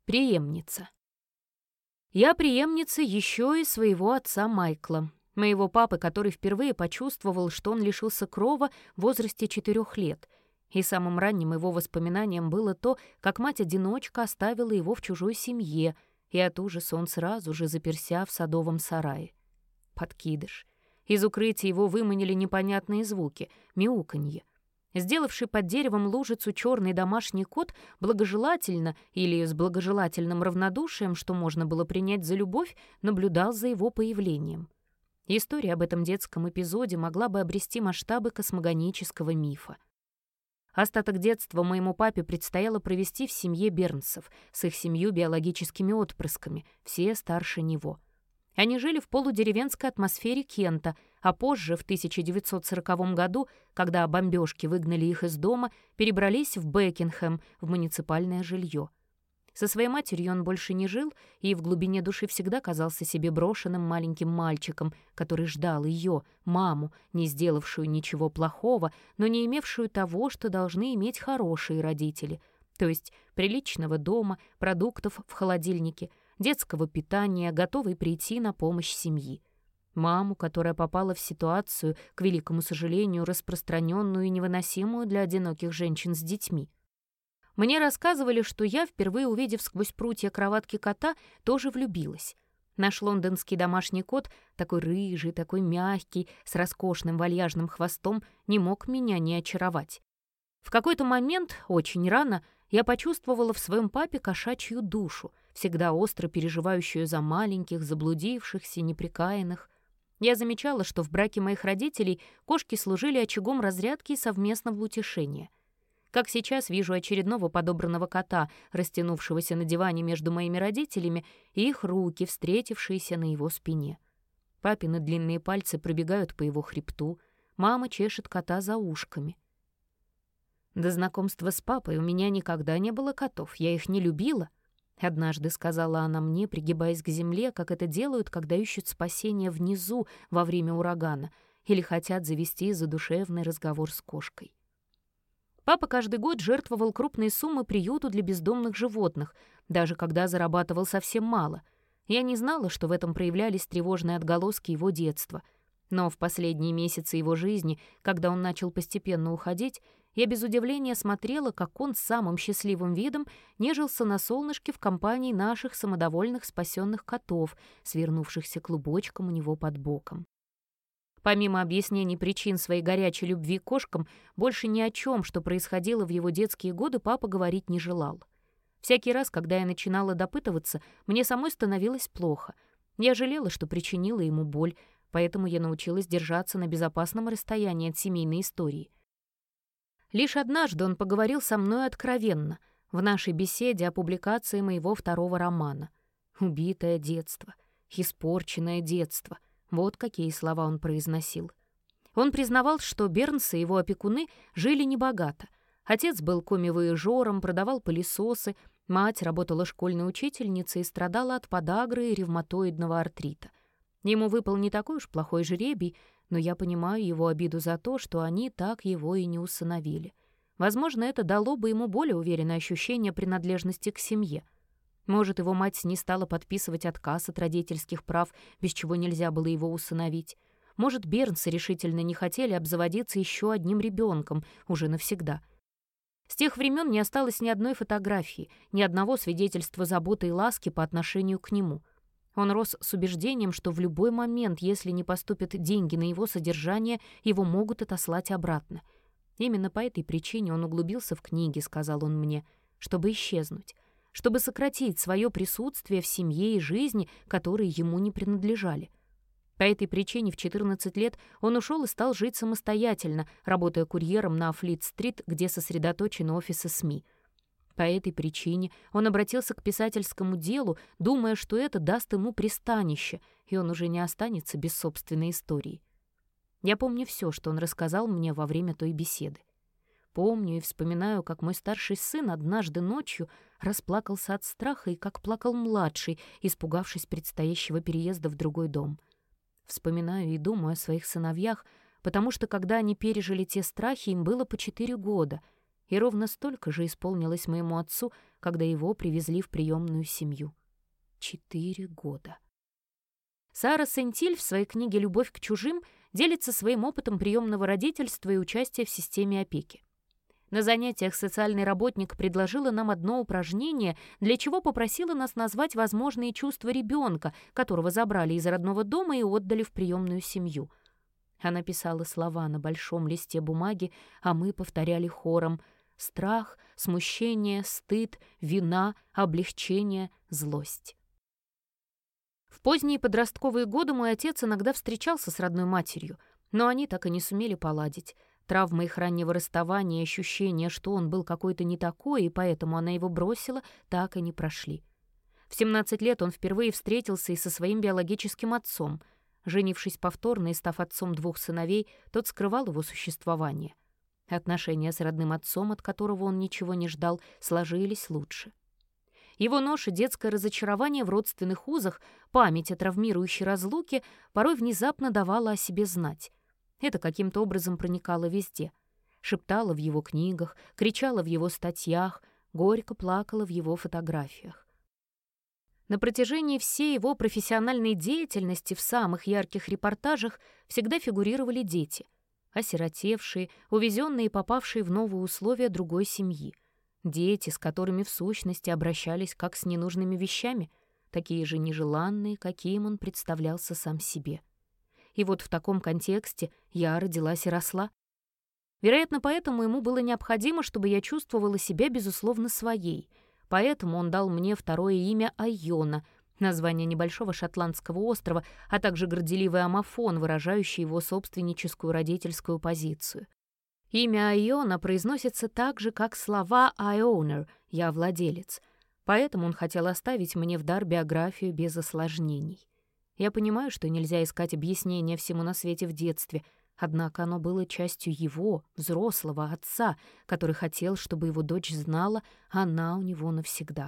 Преемница. Я преемница еще и своего отца Майкла, моего папы, который впервые почувствовал, что он лишился крова в возрасте 4 лет. И самым ранним его воспоминанием было то, как мать-одиночка оставила его в чужой семье, и от ужаса он сразу же заперся в садовом сарае. Подкидыш. Из укрытия его выманили непонятные звуки, мяуканье. Сделавший под деревом лужицу черный домашний кот благожелательно или с благожелательным равнодушием, что можно было принять за любовь, наблюдал за его появлением. История об этом детском эпизоде могла бы обрести масштабы космогонического мифа. Остаток детства моему папе предстояло провести в семье Бернсов с их 7 биологическими отпрысками, все старше него. Они жили в полудеревенской атмосфере Кента, а позже, в 1940 году, когда бомбежки выгнали их из дома, перебрались в Бекингем, в муниципальное жилье. Со своей матерью он больше не жил и в глубине души всегда казался себе брошенным маленьким мальчиком, который ждал ее, маму, не сделавшую ничего плохого, но не имевшую того, что должны иметь хорошие родители, то есть приличного дома, продуктов в холодильнике, детского питания, готовой прийти на помощь семьи. Маму, которая попала в ситуацию, к великому сожалению, распространенную и невыносимую для одиноких женщин с детьми. Мне рассказывали, что я, впервые увидев сквозь прутья кроватки кота, тоже влюбилась. Наш лондонский домашний кот, такой рыжий, такой мягкий, с роскошным вальяжным хвостом, не мог меня не очаровать. В какой-то момент, очень рано, я почувствовала в своем папе кошачью душу, всегда остро переживающую за маленьких, заблудившихся, неприкаянных. Я замечала, что в браке моих родителей кошки служили очагом разрядки и совместного утешения. Как сейчас вижу очередного подобранного кота, растянувшегося на диване между моими родителями, и их руки, встретившиеся на его спине. Папины длинные пальцы пробегают по его хребту, мама чешет кота за ушками. До знакомства с папой у меня никогда не было котов, я их не любила. Однажды сказала она мне, пригибаясь к земле, как это делают, когда ищут спасения внизу во время урагана или хотят завести задушевный разговор с кошкой. Папа каждый год жертвовал крупные суммы приюту для бездомных животных, даже когда зарабатывал совсем мало. Я не знала, что в этом проявлялись тревожные отголоски его детства. Но в последние месяцы его жизни, когда он начал постепенно уходить, я без удивления смотрела, как он с самым счастливым видом нежился на солнышке в компании наших самодовольных спасенных котов, свернувшихся клубочком у него под боком. Помимо объяснений причин своей горячей любви к кошкам, больше ни о чем, что происходило в его детские годы, папа говорить не желал. Всякий раз, когда я начинала допытываться, мне самой становилось плохо. Я жалела, что причинила ему боль, поэтому я научилась держаться на безопасном расстоянии от семейной истории. Лишь однажды он поговорил со мной откровенно, в нашей беседе о публикации моего 2-го романа. «Убитое детство», «испорченное детство». Вот какие слова он произносил. Он признавал, что Бернсы и его опекуны жили небогато. Отец был коммивояжером, продавал пылесосы, мать работала школьной учительницей и страдала от подагры и ревматоидного артрита. Ему выпал не такой уж плохой жребий, но я понимаю его обиду за то, что они так его и не усыновили. Возможно, это дало бы ему более уверенное ощущение принадлежности к семье. Может, его мать не стала подписывать отказ от родительских прав, без чего нельзя было его усыновить. Может, Бернсы решительно не хотели обзаводиться еще одним ребенком уже навсегда. С тех времен не осталось ни одной фотографии, ни одного свидетельства заботы и ласки по отношению к нему. Он рос с убеждением, что в любой момент, если не поступят деньги на его содержание, его могут отослать обратно. Именно по этой причине он углубился в книги, сказал он мне, чтобы исчезнуть, чтобы сократить свое присутствие в семье и жизни, которые ему не принадлежали. По этой причине в 14 лет он ушел и стал жить самостоятельно, работая курьером на Флит-стрит, где сосредоточены офисы СМИ. По этой причине он обратился к писательскому делу, думая, что это даст ему пристанище, и он уже не останется без собственной истории. Я помню все, что он рассказал мне во время той беседы. Помню и вспоминаю, как мой старший сын однажды ночью расплакался от страха и как плакал младший, испугавшись предстоящего переезда в другой дом. Вспоминаю и думаю о своих сыновьях, потому что, когда они пережили те страхи, им было по 4 года, и ровно столько же исполнилось моему отцу, когда его привезли в приемную семью. 4 года. Сара Сентиль в своей книге «Любовь к чужим» делится своим опытом приемного родительства и участия в системе опеки. На занятиях социальный работник предложила нам одно упражнение, для чего попросила нас назвать возможные чувства ребенка, которого забрали из родного дома и отдали в приемную семью. Она писала слова на большом листе бумаги, а мы повторяли хором: страх, смущение, стыд, вина, облегчение, злость. В поздние подростковые годы мой отец иногда встречался с родной матерью, но они так и не сумели поладить. Травма их раннего расставания и ощущение, что он был какой-то не такой, и поэтому она его бросила, так и не прошли. В 17 лет он впервые встретился и со своим биологическим отцом. Женившись повторно и став отцом 2 сыновей, тот скрывал его существование. Отношения с родным отцом, от которого он ничего не ждал, сложились лучше. Его нож и детское разочарование в родственных узах, память о травмирующей разлуке порой внезапно давала о себе знать. Это каким-то образом проникало везде. Шептала в его книгах, кричала в его статьях, горько плакала в его фотографиях. На протяжении всей его профессиональной деятельности в самых ярких репортажах всегда фигурировали дети, осиротевшие, увезенные и попавшие в новые условия другой семьи. Дети, с которыми в сущности обращались как с ненужными вещами, такие же нежеланные, каким он представлялся сам себе. И вот в таком контексте я родилась и росла. Вероятно, поэтому ему было необходимо, чтобы я чувствовала себя, безусловно, своей. Поэтому он дал мне второе имя Айона, название небольшого шотландского острова, а также горделивый омофон, выражающий его собственническую родительскую позицию. Имя Айона произносится так же, как слова «I owner» — «я владелец». Поэтому он хотел оставить мне в дар биографию без осложнений. Я понимаю, что нельзя искать объяснения всему на свете в детстве, однако оно было частью его, взрослого отца, который хотел, чтобы его дочь знала, она у него навсегда.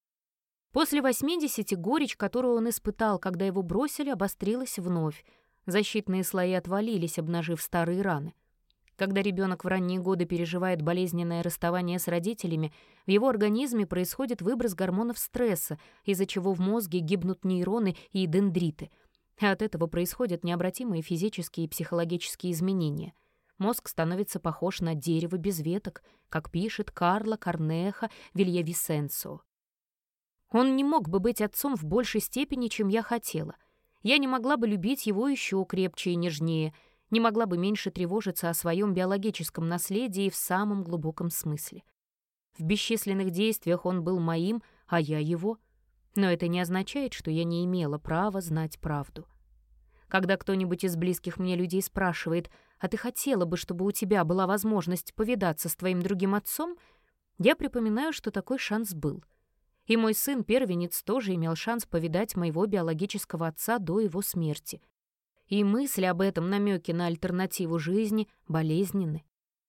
После 80 горечь, которую он испытал, когда его бросили, обострилась вновь. Защитные слои отвалились, обнажив старые раны. Когда ребенок в ранние годы переживает болезненное расставание с родителями, в его организме происходит выброс гормонов стресса, из-за чего в мозге гибнут нейроны и дендриты. А от этого происходят необратимые физические и психологические изменения. Мозг становится похож на дерево без веток, как пишет Карло Корнеха Вильявисенсо. Он не мог бы быть отцом в большей степени, чем я хотела. Я не могла бы любить его еще крепче и нежнее, не могла бы меньше тревожиться о своем биологическом наследии в самом глубоком смысле. В бесчисленных действиях он был моим, а я его. Но это не означает, что я не имела права знать правду. Когда кто-нибудь из близких мне людей спрашивает: «А ты хотела бы, чтобы у тебя была возможность повидаться с твоим другим отцом?» я припоминаю, что такой шанс был. И мой сын-первенец тоже имел шанс повидать моего биологического отца до его смерти. И мысли об этом, намеки на альтернативу жизни, болезненны.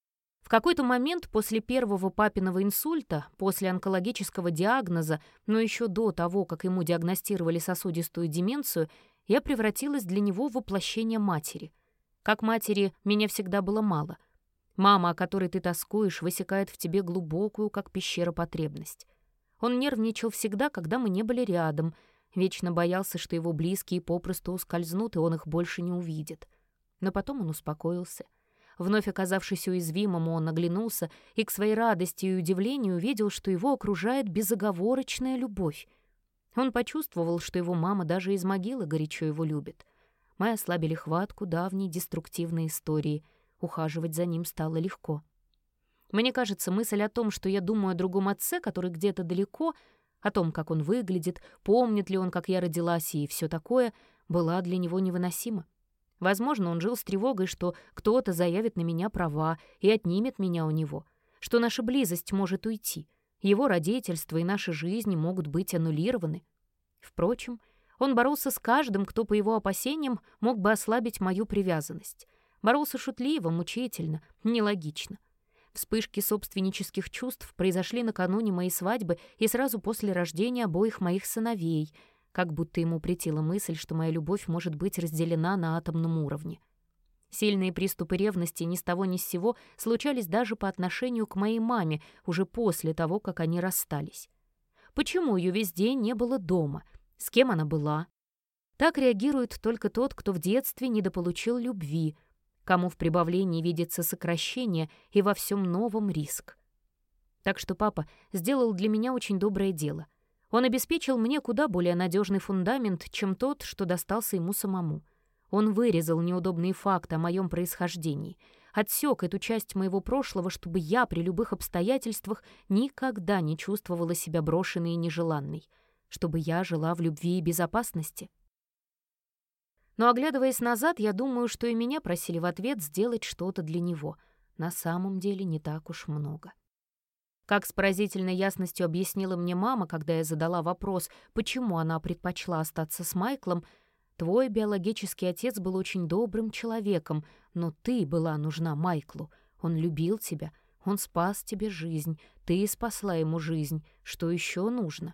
В какой-то момент после первого папиного инсульта, после онкологического диагноза, но еще до того, как ему диагностировали сосудистую деменцию, я превратилась для него в воплощение матери. Как матери меня всегда было мало. Мама, о которой ты тоскуешь, высекает в тебе глубокую, как пещера, потребность. Он нервничал всегда, когда мы не были рядом, вечно боялся, что его близкие попросту ускользнут, и он их больше не увидит. Но потом он успокоился. Вновь оказавшись уязвимым, он оглянулся и к своей радости и удивлению увидел, что его окружает безоговорочная любовь. Он почувствовал, что его мама даже из могилы горячо его любит. Мы ослабили хватку давней деструктивной истории. Ухаживать за ним стало легко. Мне кажется, мысль о том, что я думаю о другом отце, который где-то далеко, о том, как он выглядит, помнит ли он, как я родилась и все такое, была для него невыносима. Возможно, он жил с тревогой, что кто-то заявит на меня права и отнимет меня у него, что наша близость может уйти, его родительство и наши жизни могут быть аннулированы. Впрочем, он боролся с каждым, кто, по его опасениям, мог бы ослабить мою привязанность. Боролся шутливо, мучительно, нелогично. Вспышки собственнических чувств произошли накануне моей свадьбы и сразу после рождения обоих моих сыновей, как будто ему претила мысль, что моя любовь может быть разделена на атомном уровне. Сильные приступы ревности ни с того ни с сего случались даже по отношению к моей маме уже после того, как они расстались. Почему ее весь день не было дома? С кем она была? Так реагирует только тот, кто в детстве недополучил любви, кому в прибавлении видится сокращение и во всем новом риск. Так что папа сделал для меня очень доброе дело. Он обеспечил мне куда более надежный фундамент, чем тот, что достался ему самому. Он вырезал неудобные факты о моем происхождении, отсек эту часть моего прошлого, чтобы я при любых обстоятельствах никогда не чувствовала себя брошенной и нежеланной, чтобы я жила в любви и безопасности. Но, оглядываясь назад, я думаю, что и меня просили в ответ сделать что-то для него. На самом деле не так уж много. Как с поразительной ясностью объяснила мне мама, когда я задала вопрос, почему она предпочла остаться с Майклом: «Твой биологический отец был очень добрым человеком, но ты была нужна Майклу. Он любил тебя, он спас тебе жизнь, ты спасла ему жизнь. Что еще нужно?»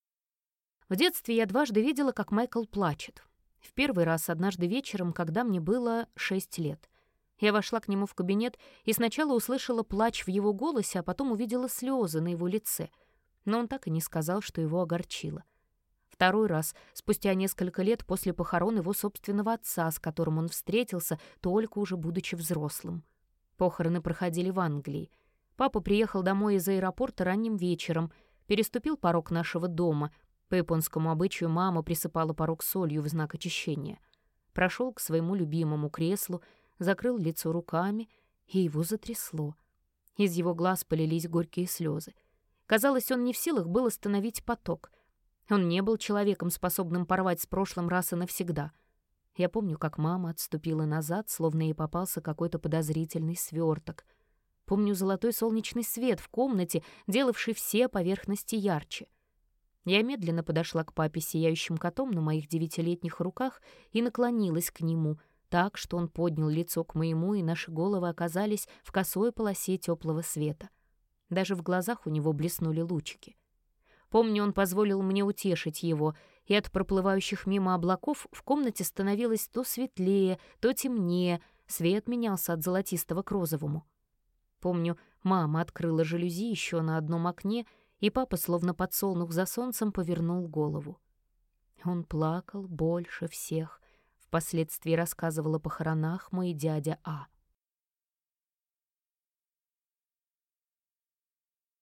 В детстве я дважды видела, как Майкл плачет. В первый раз однажды вечером, когда мне было 6 лет. Я вошла к нему в кабинет и сначала услышала плач в его голосе, а потом увидела слезы на его лице. Но он так и не сказал, что его огорчило. Второй раз, спустя несколько лет после похорон его собственного отца, с которым он встретился, только уже будучи взрослым. Похороны проходили в Англии. Папа приехал домой из аэропорта ранним вечером, переступил порог нашего дома. По японскому обычаю мама присыпала порог солью в знак очищения. Прошел к своему любимому креслу, закрыл лицо руками, и его затрясло. Из его глаз полились горькие слезы. Казалось, он не в силах был остановить поток. Он не был человеком, способным порвать с прошлым раз и навсегда. Я помню, как мама отступила назад, словно ей попался какой-то подозрительный сверток. Помню золотой солнечный свет в комнате, делавший все поверхности ярче. Я медленно подошла к папе сияющим котом на моих 9-летних руках и наклонилась к нему, так, что он поднял лицо к моему, и наши головы оказались в косой полосе теплого света. Даже в глазах у него блеснули лучики. Помню, он позволил мне утешить его, и от проплывающих мимо облаков в комнате становилось то светлее, то темнее, свет менялся от золотистого к розовому. Помню, мама открыла жалюзи еще на одном окне, и папа, словно подсолнух за солнцем, повернул голову. Он плакал больше всех. Впоследствии рассказывал о похоронах мой дядя А.